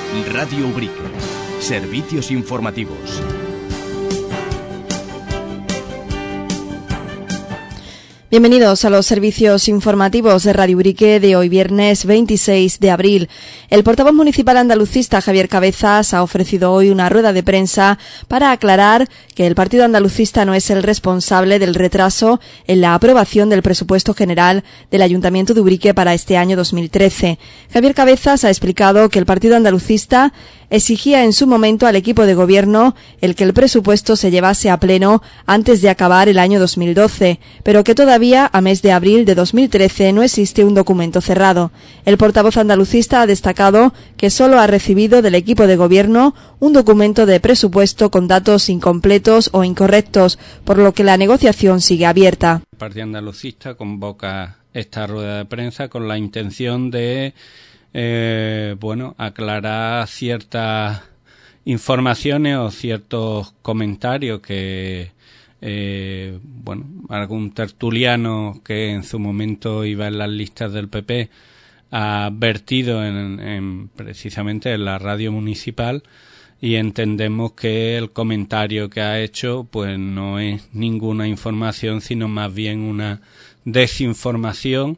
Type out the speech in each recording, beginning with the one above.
Radio Ubrique. Servicios informativos. Bienvenidos a los servicios informativos de Radio Ubrique de hoy viernes 26 de abril. El portavoz municipal andalucista Javier Cabezas ha ofrecido hoy una rueda de prensa para aclarar que el partido andalucista no es el responsable del retraso en la aprobación del presupuesto general del Ayuntamiento de Ubrique para este año 2013. Javier Cabezas ha explicado que el partido andalucista exigía en su momento al equipo de gobierno el que el presupuesto se llevase a pleno antes de acabar el año 2012, pero que todavía a mes de abril de 2013 no existe un documento cerrado. El portavoz andalucista ha destacado que solo ha recibido del equipo de gobierno un documento de presupuesto con datos incompletos o incorrectos, por lo que la negociación sigue abierta. El partido andalucista convoca esta rueda de prensa con la intención de aclarar ciertas informaciones o ciertos comentarios que algún tertuliano que en su momento iba en las listas del PP ha vertido precisamente en la radio municipal, y entendemos que el comentario que ha hecho pues no es ninguna información, sino más bien una desinformación,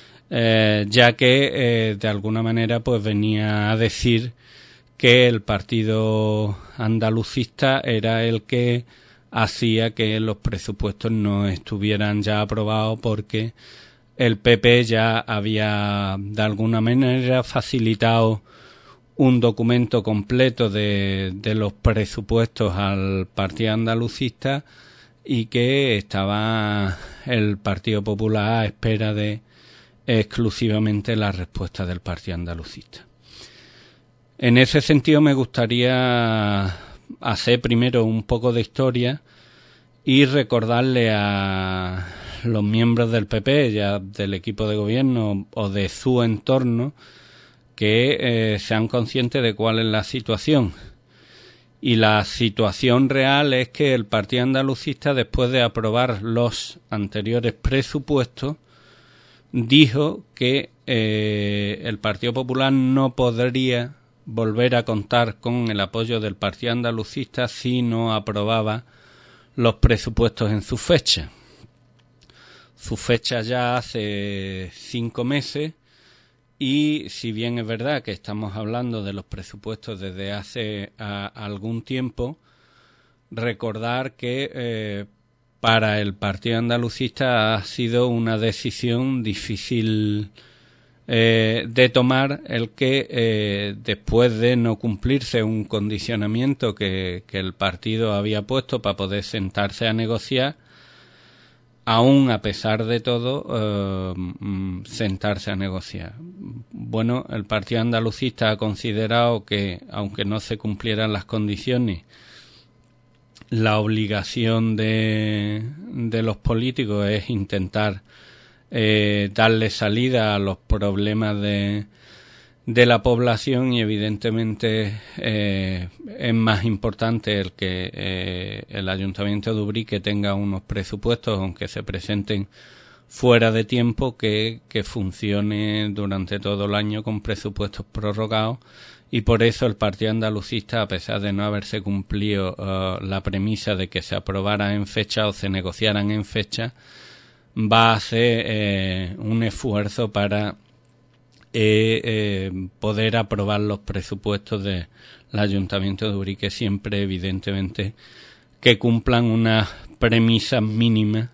ya que de alguna manera pues venía a decir que el partido andalucista era el que hacía que los presupuestos no estuvieran ya aprobados, porque el PP ya había de alguna manera facilitado un documento completo de los presupuestos al partido andalucista, y que estaba el Partido Popular a espera de exclusivamente la respuesta del partido andalucista. En ese sentido me gustaría hacer primero un poco de historia y recordarle a los miembros del PP, ya del equipo de gobierno o de su entorno, que sean conscientes de cuál es la situación. Y la situación real es que el partido andalucista, después de aprobar los anteriores presupuestos, dijo que el Partido Popular no podría volver a contar con el apoyo del partido andalucista si no aprobaba los presupuestos en su fecha. Su fecha ya hace 5 meses, y si bien es verdad que estamos hablando de los presupuestos desde hace algún tiempo, recordar que para el partido andalucista ha sido una decisión difícil de tomar el que después de no cumplirse un condicionamiento que el partido había puesto para poder sentarse a negociar, aún a pesar de todo sentarse a negociar. Bueno, el partido andalucista ha considerado que, aunque no se cumplieran las condiciones, la obligación de los políticos es intentar darle salida a los problemas de la población, y evidentemente es más importante el que el Ayuntamiento de Ubrique tenga unos presupuestos, aunque se presenten fuera de tiempo, que funcione durante todo el año con presupuestos prorrogados. Y por eso el partido andalucista, a pesar de no haberse cumplido la premisa de que se aprobara en fecha o se negociaran en fecha, va a hacer un esfuerzo para poder aprobar los presupuestos del Ayuntamiento de Ubrique, siempre evidentemente que cumplan unas premisas mínimas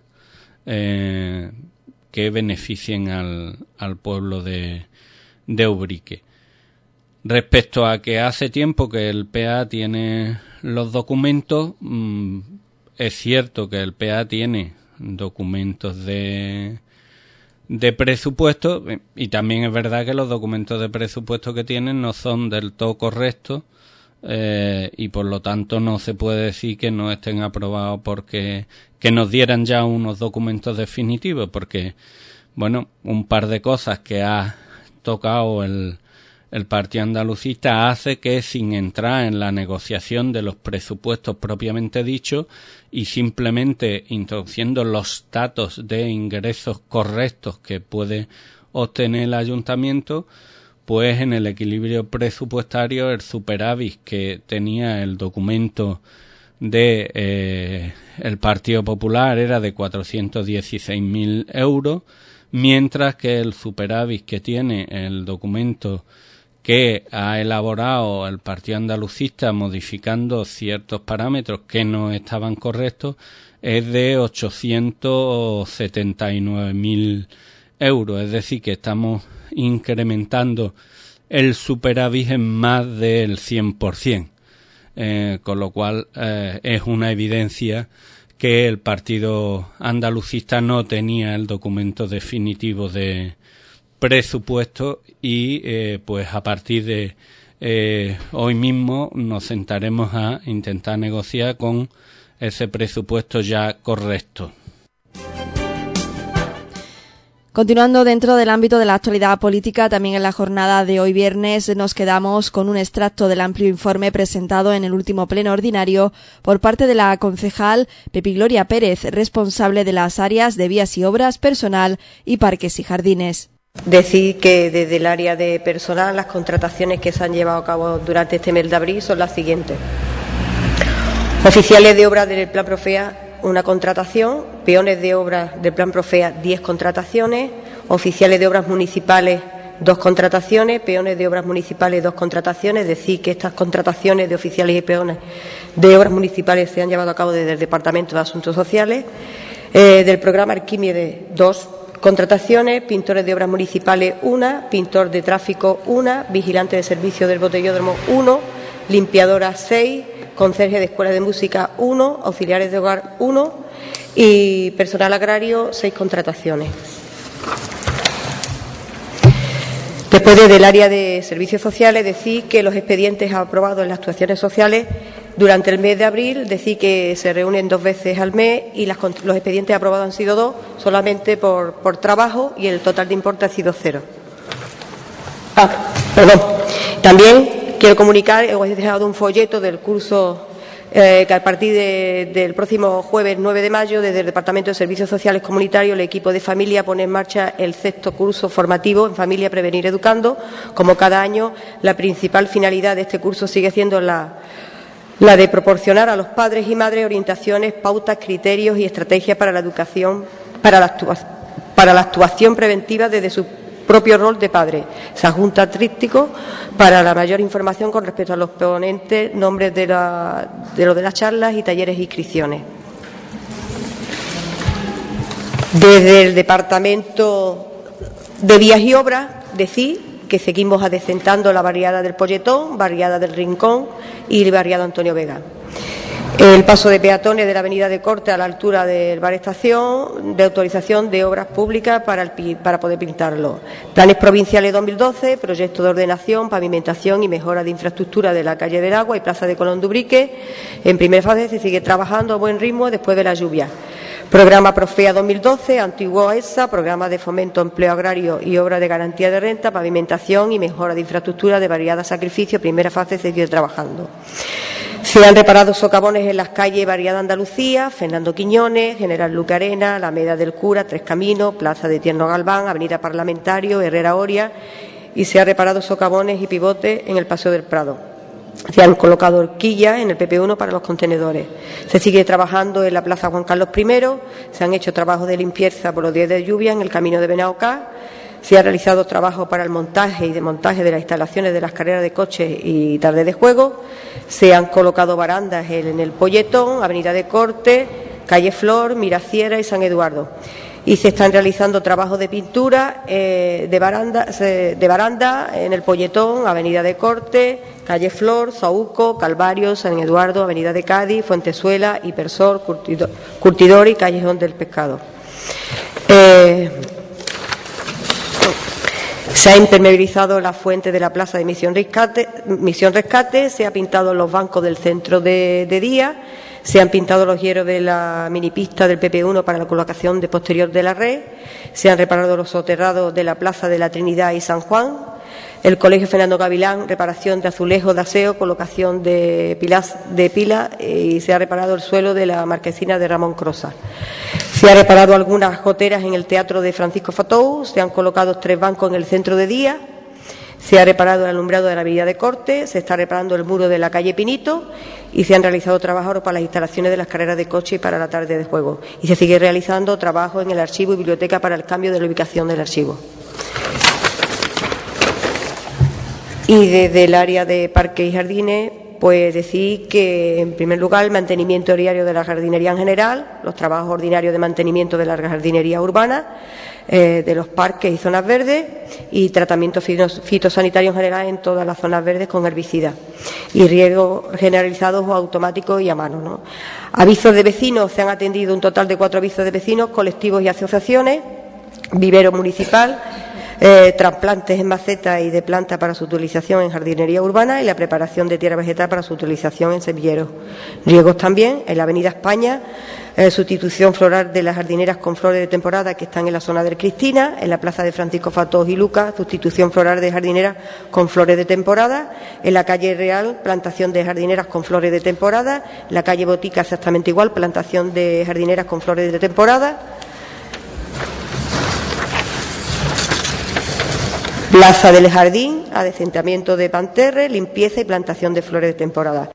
que beneficien al pueblo de Ubrique. Respecto a que hace tiempo que el PA tiene los documentos, es cierto que el PA tiene documentos de presupuesto, y también es verdad que los documentos de presupuesto que tienen no son del todo correctos, y por lo tanto no se puede decir que no estén aprobados porque que nos dieran ya unos documentos definitivos, porque un par de cosas que ha tocado el partido andalucista hace que, sin entrar en la negociación de los presupuestos propiamente dichos y simplemente introduciendo los datos de ingresos correctos que puede obtener el ayuntamiento, pues en el equilibrio presupuestario el superávit que tenía el documento de el Partido Popular era de 416.000 euros, mientras que el superávit que tiene el documento que ha elaborado el Partido Andalucista modificando ciertos parámetros que no estaban correctos es de 879.000 euros, es decir, que estamos incrementando el superávit en más del 100%, con lo cual es una evidencia que el Partido Andalucista no tenía el documento definitivo de presupuesto y pues a partir de hoy mismo nos sentaremos a intentar negociar con ese presupuesto ya correcto. Continuando dentro del ámbito de la actualidad política, también en la jornada de hoy viernes nos quedamos con un extracto del amplio informe presentado en el último pleno ordinario por parte de la concejal Pepi Gloria Pérez, responsable de las áreas de vías y obras, personal y parques y jardines. Decir que desde el área de personal las contrataciones que se han llevado a cabo durante este mes de abril son las siguientes. Oficiales de obras del Plan Profea, una contratación. Peones de obras del Plan Profea, 10 contrataciones. Oficiales de obras municipales, 2 contrataciones. Peones de obras municipales, 2 contrataciones. Es decir, que estas contrataciones de oficiales y peones de obras municipales se han llevado a cabo desde el Departamento de Asuntos Sociales. Del programa Arquímedes, 2 contrataciones. Pintores de obras municipales, 1. Pintor de tráfico, 1. Vigilante de servicio del botellódromo, 1. Limpiadora, 6. Conserje de escuela de música, 1. Auxiliares de hogar, 1. Y personal agrario, 6 contrataciones. Después, desde el área de servicios sociales, decir que los expedientes aprobados en las actuaciones sociales durante el mes de abril, decir que se reúnen 2 veces al mes y los expedientes aprobados han sido 2, solamente por trabajo, y el total de importe ha sido 0. También quiero comunicar, os he dejado un folleto del curso que a partir del próximo jueves 9 de mayo, desde el Departamento de Servicios Sociales Comunitarios, el equipo de familia pone en marcha el 6º curso formativo en Familia Prevenir Educando. Como cada año, la principal finalidad de este curso sigue siendo la de proporcionar a los padres y madres orientaciones, pautas, criterios y estrategias para la educación, para la actuación preventiva desde su propio rol de padre. Se adjunta tríptico para la mayor información con respecto a los ponentes, nombres de las charlas y talleres e inscripciones. Desde el Departamento de Vías y Obras, decir que seguimos adecentando la barriada del Polletón, barriada del Rincón y barriada Antonio Vega. El paso de peatones de la avenida de Corte a la altura del bar estación, de autorización de obras públicas para poder pintarlo. Planes provinciales 2012, proyecto de ordenación, pavimentación y mejora de infraestructura de la calle del Agua y Plaza de Colón de Ubrique. En primera fase se sigue trabajando a buen ritmo después de la lluvia. Programa Profea 2012, antiguo ESA, programa de fomento, empleo agrario y obra de garantía de renta, pavimentación y mejora de infraestructura de variedad sacrificio. Primera fase se sigue trabajando. Se han reparado socavones en las calles Barriada Andalucía, Fernando Quiñones, General Luque Arena, Alameda del Cura, Tres Caminos, Plaza de Tierno Galván, Avenida Parlamentario, Herrera Oria, y se han reparado socavones y pivotes en el Paseo del Prado. Se han colocado horquillas en el PP1 para los contenedores. Se sigue trabajando en la Plaza Juan Carlos I, se han hecho trabajos de limpieza por los días de lluvia en el camino de Benaocá. Se ha realizado trabajo para el montaje y desmontaje de las instalaciones de las carreras de coches y tardes de juego. Se han colocado barandas en el Polletón, Avenida de Corte, Calle Flor, Miraciera y San Eduardo. Y se están realizando trabajos de pintura de baranda en el Polletón, Avenida de Corte, Calle Flor, Saúco, Calvario, San Eduardo, Avenida de Cádiz, Fuentezuela, Hipersor, Curtidor y Callejón del Pescado. Se ha impermeabilizado la fuente de la plaza de Misión Rescate, se ha pintado los bancos del centro de día, se han pintado los hierros de la minipista del PP1 para la colocación de posterior de la red, se han reparado los soterrados de la plaza de la Trinidad y San Juan, el Colegio Fernando Gavilán, reparación de azulejos de aseo, colocación de pilas y se ha reparado el suelo de la marquesina de Ramón Crosa. Se ha reparado algunas goteras en el Teatro de Francisco Fatou, se han colocado 3 bancos en el centro de día, Se ha reparado el alumbrado de la avenida de Corte, se está reparando el muro de la calle Pinito y se han realizado trabajos para las instalaciones de las carreras de coche y para la tarde de juego. Y se sigue realizando trabajo en el archivo y biblioteca para el cambio de la ubicación del archivo. Y desde el área de parques y jardines, pues decir que, en primer lugar, el mantenimiento diario de la jardinería en general, los trabajos ordinarios de mantenimiento de la jardinería urbana, de los parques y zonas verdes y tratamiento fitosanitario en general en todas las zonas verdes con herbicidas y riegos generalizados o automáticos y a mano, ¿no? Avisos de vecinos, se han atendido un total de 4 avisos de vecinos, colectivos y asociaciones, vivero municipal, trasplantes en maceta y de planta para su utilización en jardinería urbana y la preparación de tierra vegetal para su utilización en semilleros. Riegos también en la avenida España, sustitución floral de las jardineras con flores de temporada que están en la zona del Cristina, en la plaza de Francisco Fatós y Lucas, sustitución floral de jardineras con flores de temporada, en la calle Real, plantación de jardineras con flores de temporada, en la calle Botica exactamente igual, plantación de jardineras con flores de temporada. Plaza del Jardín, adecentamiento de panterres, limpieza y plantación de flores de temporada.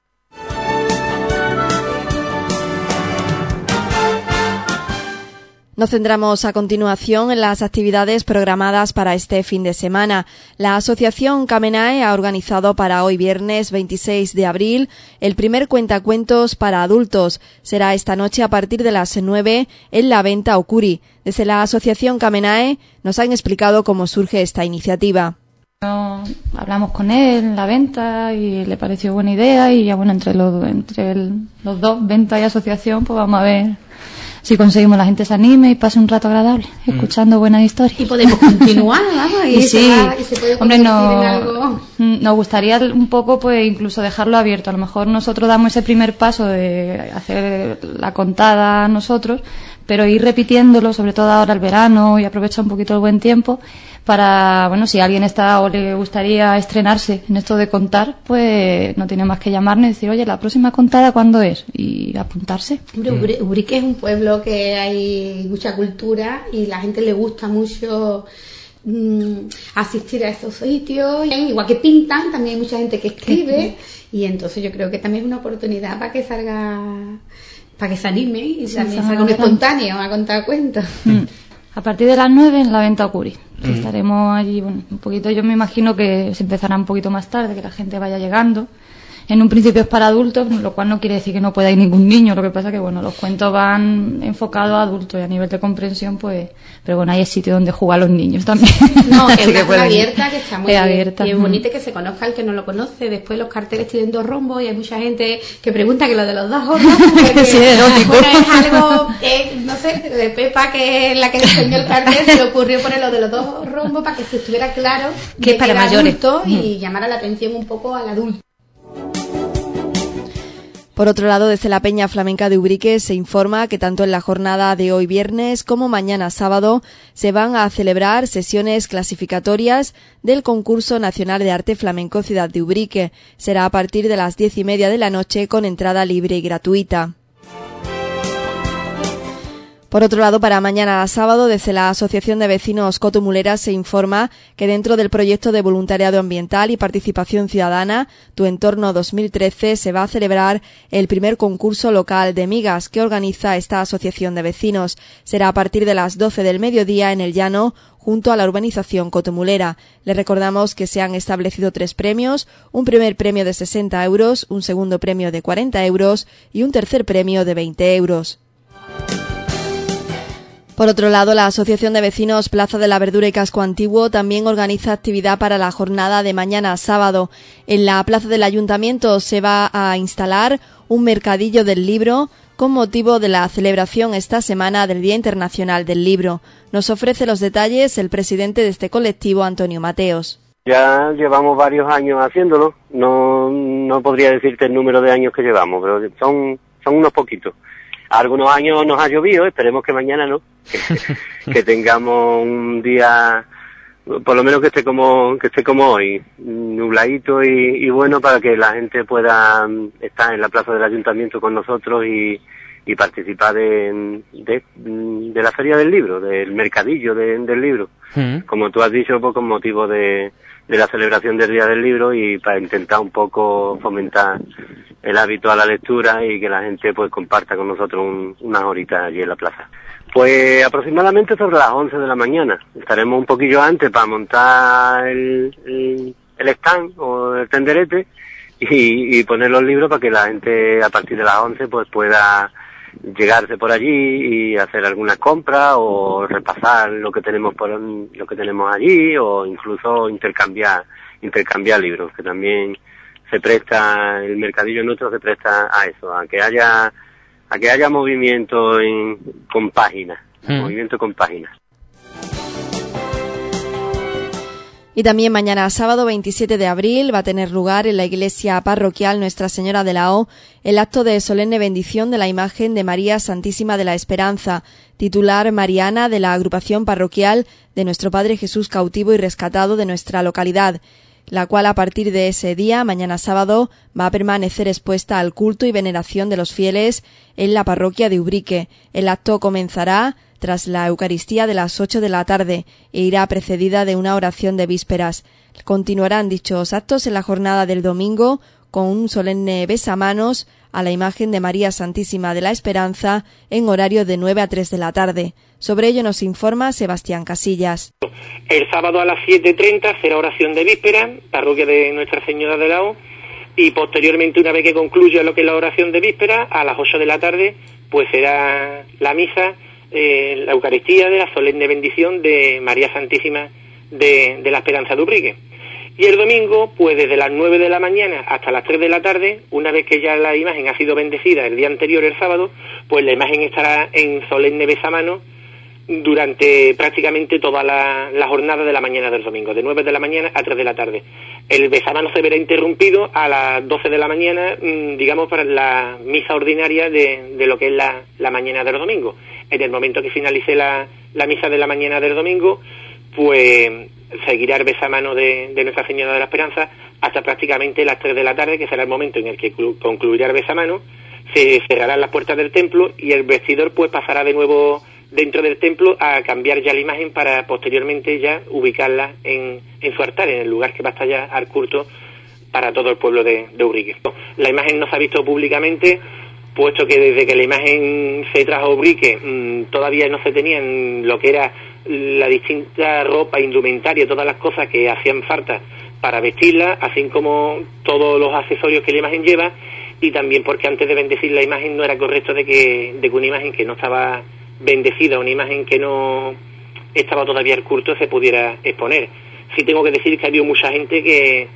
Nos centramos a continuación en las actividades programadas para este fin de semana. La Asociación Camenae ha organizado para hoy viernes 26 de abril el primer cuentacuentos para adultos. Será esta noche a partir de las 9 en la Venta Ocuri. Desde la Asociación Camenae nos han explicado cómo surge esta iniciativa. Hablamos con él en la venta y le pareció buena idea y ya bueno, entre los dos, venta y asociación, pues vamos a ver si conseguimos la gente se anime y pase un rato agradable, escuchando buenas historias. Y podemos continuar, vamos, y sí, se puede convertir en algo. Nos gustaría un poco, pues incluso dejarlo abierto. A lo mejor nosotros damos ese primer paso de hacer la contada nosotros, pero ir repitiéndolo, sobre todo ahora el verano y aprovechar un poquito el buen tiempo para, bueno, si alguien está o le gustaría estrenarse en esto de contar, pues no tiene más que llamarnos y decir, oye, la próxima contada, ¿cuándo es? Y apuntarse. Hombre, Ubrique es un pueblo que hay mucha cultura y la gente le gusta mucho asistir a esos sitios. Igual que pintan, también hay mucha gente que escribe y entonces yo creo que también es una oportunidad para que salga, para que se anime y también salga un espontáneo a contar cuentos. A partir de las 9 en la Venta Ocuri. Estaremos allí, bueno, un poquito, yo me imagino que se empezará un poquito más tarde, que la gente vaya llegando. En un principio es para adultos, lo cual no quiere decir que no pueda ir ningún niño, lo que pasa que, bueno, los cuentos van enfocados a adultos y a nivel de comprensión, pues, pero bueno, hay sitio donde jugar los niños también. No, es una zona abierta que está muy bien, abierta. Y es bonito que se conozca el que no lo conoce. Después los carteles tienen 2 rombos y hay mucha gente que pregunta que lo de los 2 rombos, porque sí, es algo, no sé, de Pepa, que es la que diseñó el cartel, se le ocurrió poner lo de los 2 rombos para que se estuviera claro que es para mayores y llamara la atención un poco al adulto. Por otro lado, desde la Peña Flamenca de Ubrique se informa que tanto en la jornada de hoy viernes como mañana sábado se van a celebrar sesiones clasificatorias del Concurso Nacional de Arte Flamenco Ciudad de Ubrique. Será a partir de las 10:30 de la noche con entrada libre y gratuita. Por otro lado, para mañana sábado, desde la Asociación de Vecinos Cotomulera se informa que dentro del proyecto de voluntariado ambiental y participación ciudadana, Tu Entorno 2013, se va a celebrar el primer concurso local de migas que organiza esta asociación de vecinos. Será a partir de las 12 del mediodía en el Llano, junto a la urbanización Cotomulera. Le recordamos que se han establecido 3 premios, un primer premio de 60 euros, un segundo premio de 40 euros y un tercer premio de 20 euros. Por otro lado, la Asociación de Vecinos Plaza de la Verdura y Casco Antiguo también organiza actividad para la jornada de mañana sábado. En la plaza del Ayuntamiento se va a instalar un mercadillo del libro con motivo de la celebración esta semana del Día Internacional del Libro. Nos ofrece los detalles el presidente de este colectivo, Antonio Mateos. Ya llevamos varios años haciéndolo. No podría decirte el número de años que llevamos, pero son unos poquitos. Algunos años nos ha llovido, esperemos que mañana no, que tengamos un día, por lo menos que esté como hoy, nubladito y bueno, para que la gente pueda estar en la plaza del ayuntamiento con nosotros y y participar de la Feria del Libro, del mercadillo del libro. Como tú has dicho, pues con motivo de la celebración del Día del Libro y para intentar un poco fomentar el hábito a la lectura y que la gente pues comparta con nosotros unas horitas allí en la plaza. Pues aproximadamente sobre las 11 de la mañana. Estaremos un poquillo antes para montar el stand o el tenderete y poner los libros para que la gente a partir de las 11 pues pueda llegarse por allí y hacer algunas compras o repasar lo que tenemos allí o incluso intercambiar libros, que también se presta, el mercadillo nuestro se presta a eso, a que haya movimiento con páginas, movimiento con páginas. Y también mañana sábado 27 de abril va a tener lugar en la iglesia parroquial Nuestra Señora de la O el acto de solemne bendición de la imagen de María Santísima de la Esperanza, titular mariana de la agrupación parroquial de Nuestro Padre Jesús cautivo y rescatado de nuestra localidad, la cual a partir de ese día, mañana sábado, va a permanecer expuesta al culto y veneración de los fieles en la parroquia de Ubrique. El acto comenzará tras la Eucaristía de las 8 de la tarde e irá precedida de una oración de vísperas. Continuarán dichos actos en la jornada del domingo con un solemne besamanos a la imagen de María Santísima de la Esperanza en horario de 9 a 3 de la tarde. Sobre ello nos informa Sebastián Casillas. El sábado a las 7:30 será oración de víspera, parroquia de Nuestra Señora de la O, y posteriormente, una vez que concluya lo que es la oración de víspera, a las 8 de la tarde, pues será la misa, la Eucaristía de la solemne bendición de María Santísima de la Esperanza de Ubrique. Y el domingo, pues desde las 9 de la mañana hasta las 3 de la tarde, una vez que ya la imagen ha sido bendecida el día anterior, el sábado, pues la imagen estará en solemne besamano durante prácticamente toda la jornada de la mañana del domingo, de 9 de la mañana a 3 de la tarde. El besamano se verá interrumpido a las 12 de la mañana, digamos, para la misa ordinaria de lo que es la mañana del domingo. En el momento que finalice la misa de la mañana del domingo, pues seguirá el besamano de Nuestra Señora de la Esperanza hasta prácticamente las 3 de la tarde, que será el momento en el que concluirá el besamano, se cerrarán las puertas del templo y el vestidor pues pasará de nuevo dentro del templo a cambiar ya la imagen para posteriormente ya ubicarla en su altar, en el lugar que va a estar ya al culto para todo el pueblo de Ubrique. La imagen no se ha visto públicamente, puesto que desde que la imagen se trajo a Ubrique todavía no se tenían lo que era la distinta ropa, indumentaria, todas las cosas que hacían falta para vestirla, así como todos los accesorios que la imagen lleva, y también porque antes de bendecir la imagen no era correcto de que una imagen que no estaba bendecida, una imagen que no estaba todavía al culto, se pudiera exponer. Sí tengo que decir que ha habido mucha gente que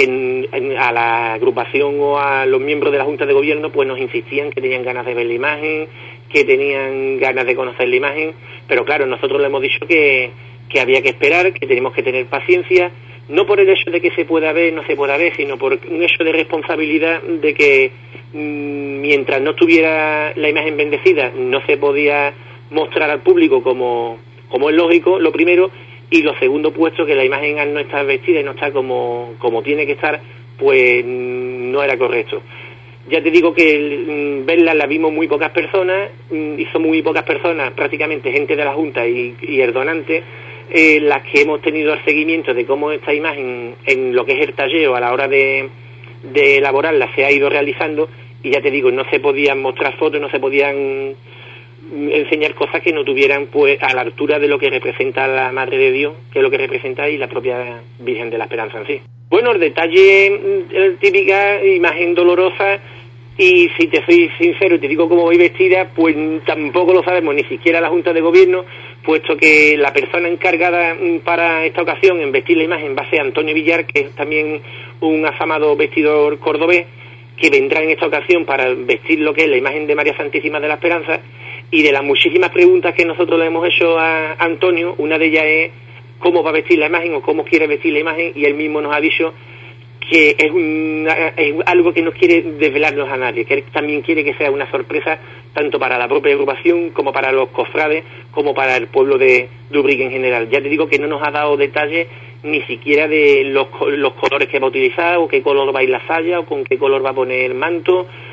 a la agrupación o a los miembros de la Junta de Gobierno pues nos insistían que tenían ganas de ver la imagen, que tenían ganas de conocer la imagen, pero claro, nosotros le hemos dicho que había que esperar, que tenemos que tener paciencia, no por el hecho de que se pueda ver, no se pueda ver, sino por un hecho de responsabilidad de que mientras no estuviera la imagen bendecida no se podía mostrar al público como es lógico, lo primero, y lo segundo, puesto que la imagen al no estar vestida y no estar como tiene que estar, pues no era correcto. Ya te digo que verla la vimos muy pocas personas, y son muy pocas personas, prácticamente gente de la Junta y el donante, las que hemos tenido el seguimiento de cómo esta imagen, en lo que es el talleo a la hora de elaborarla, se ha ido realizando, y ya te digo, no se podían mostrar fotos, no se podían enseñar cosas que no tuvieran pues a la altura de lo que representa la Madre de Dios, que es lo que representa, y la propia Virgen de la Esperanza en sí. Bueno, el detalle, típica imagen dolorosa, y si te soy sincero y te digo cómo voy vestida, pues tampoco lo sabemos ni siquiera la Junta de Gobierno, puesto que la persona encargada para esta ocasión en vestir la imagen va a ser Antonio Villar, que es también un afamado vestidor cordobés, que vendrá en esta ocasión para vestir lo que es la imagen de María Santísima de la Esperanza. Y de las muchísimas preguntas que nosotros le hemos hecho a Antonio, una de ellas es cómo va a vestir la imagen o cómo quiere vestir la imagen, y él mismo nos ha dicho que es algo que no quiere desvelarnos a nadie, que él también quiere que sea una sorpresa tanto para la propia agrupación como para los cofrades, como para el pueblo de Ubrique en general. Ya te digo que no nos ha dado detalles ni siquiera de los colores que va a utilizar, o qué color va a ir la saya, o con qué color va a poner el manto.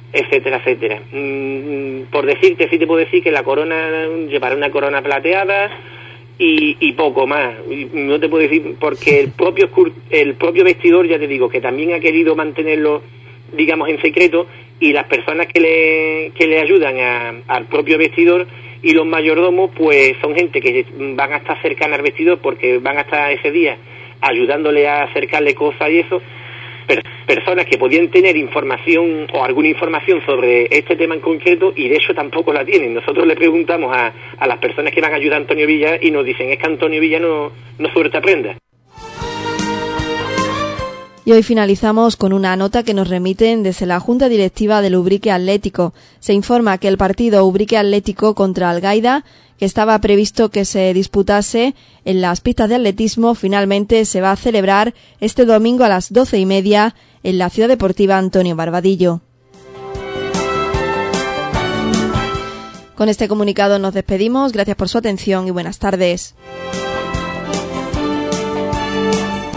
etcétera, etcétera. Por decirte, sí te puedo decir que la corona, llevará una corona plateada y poco más. No te puedo decir, porque el propio vestidor, ya te digo, que también ha querido mantenerlo, digamos, en secreto, y las personas que le ayudan al propio vestidor y los mayordomos, pues son gente que van a estar cercana al vestidor porque van a estar ese día ayudándole a acercarle cosas y eso. Personas que podían tener información o alguna información sobre este tema en concreto y de hecho tampoco la tienen. Nosotros le preguntamos a las personas que van a ayudar a Antonio Villa y nos dicen, es que Antonio Villa no suerte aprenda. Y hoy finalizamos con una nota que nos remiten desde la Junta Directiva del Ubrique Atlético. Se informa que el partido Ubrique Atlético contra Algaida, que estaba previsto que se disputase en las pistas de atletismo, finalmente se va a celebrar este domingo a las 12:30 en la Ciudad Deportiva Antonio Barbadillo. Con este comunicado nos despedimos. Gracias por su atención y buenas tardes.